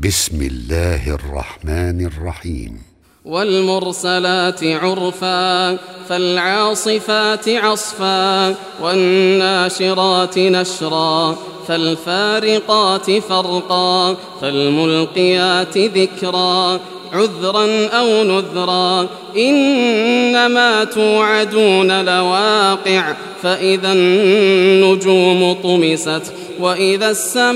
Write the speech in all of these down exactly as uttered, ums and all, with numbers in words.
بسم الله الرحمن الرحيم. والمرسلات عرفا فالعاصفات عصفا والناشرات نشرا فالفارقات فرقا فالملقيات ذكرا عذرا أو نذرا إنما توعدون لواقع فإذا النجوم طمست وإذا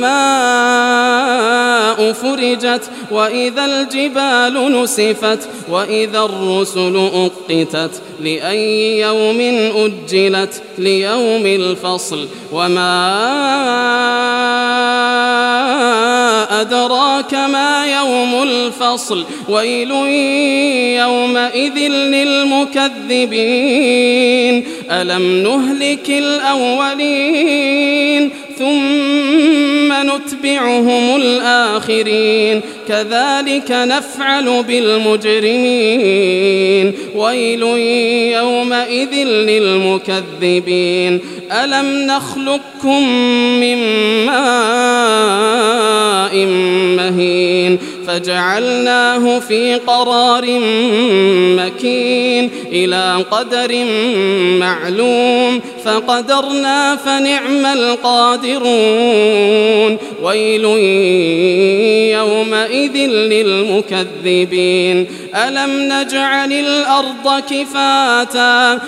السماء فرجت وإذا الجبال نسفت وإذا الرسل أقتت لأي يوم أجلت ليوم الفصل وما أدراك ما يوم الفصل ويل يومئذ للمكذبين ألم نهلك الأولين ثم نتبعهم الآخرين كذلك نفعل بالمجرمين ويل يومئذ للمكذبين ألم نخلقكم من ماء مهين فجعلناه في قرار مكين إلى قدر معلوم فقدرنا فنعم القادرون ويل يومئذ للمكذبين ألم نجعل الأرض كفاتا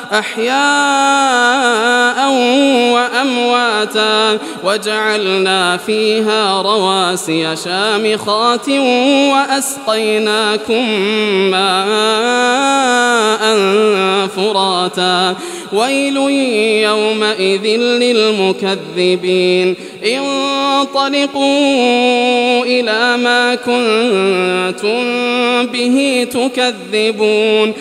أحياء وأمواتا وجعلنا فيها رواسي شامخات وأسقيناكم ماء فراتا ويل يومئذ للمكذبين انطلقوا إلى ما كنتم به تكذبون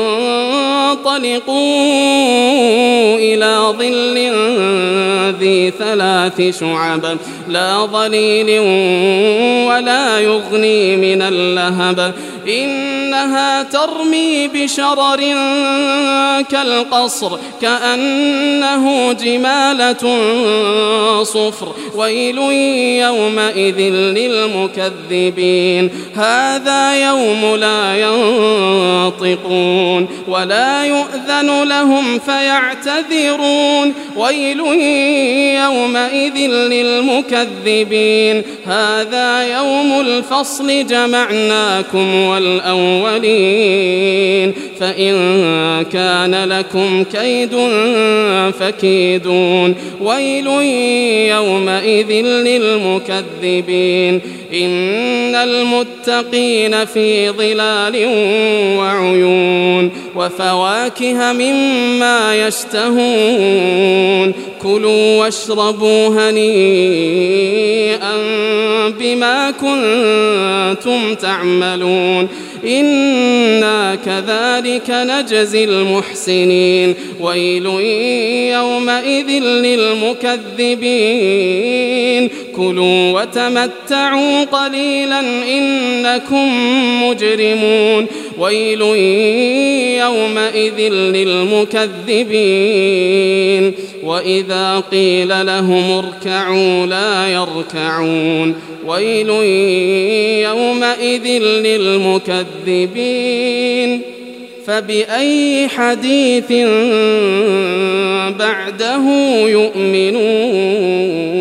انطلقوا إلى ظل ذي ثلاث شعب لا ظليل ولا يغني من اللهب إنها ترمي بشرر كالقصر كأنه جمالة صفر ويل يومئذ للمكذبين هذا يوم لا ينطقون ولا يؤذن لهم فيعتذرون ويل يومئذ للمكذبين هذا يوم الفصل جمعناكم والأولين فإن كان لكم كيد فكيدون ويل يومئذ للمكذبين إن المتقين في ظلال وعيون وفواكه مما يشتهون كلوا واشربوا هنيئا بما كنتم تعملون إنا كذلك نجزي المحسنين ويل يومئذ للمكذبين كلوا وتمتعوا قليلا إنكم مجرمون ويل يومئذ للمكذبين وإذا قيل لهم اركعوا لا يركعون ويل يومئذ للمكذبين فبأي حديث بعده يؤمنون.